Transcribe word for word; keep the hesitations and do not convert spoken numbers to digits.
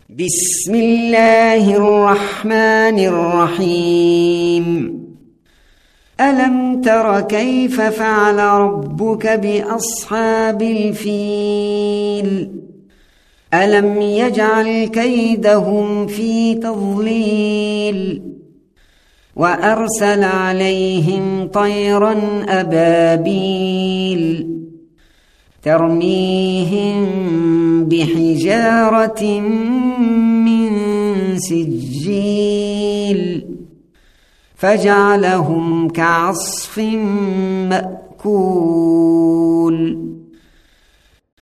بسم الله الرحمن الرحيم ألم تر كيف فعل ربك بأصحاب الفيل ألم يجعل كيدهم في تضليل وأرسل عليهم طيرا أبابيل ترميهم بحجارة من سجيل فجعلهم كعصف مأكول.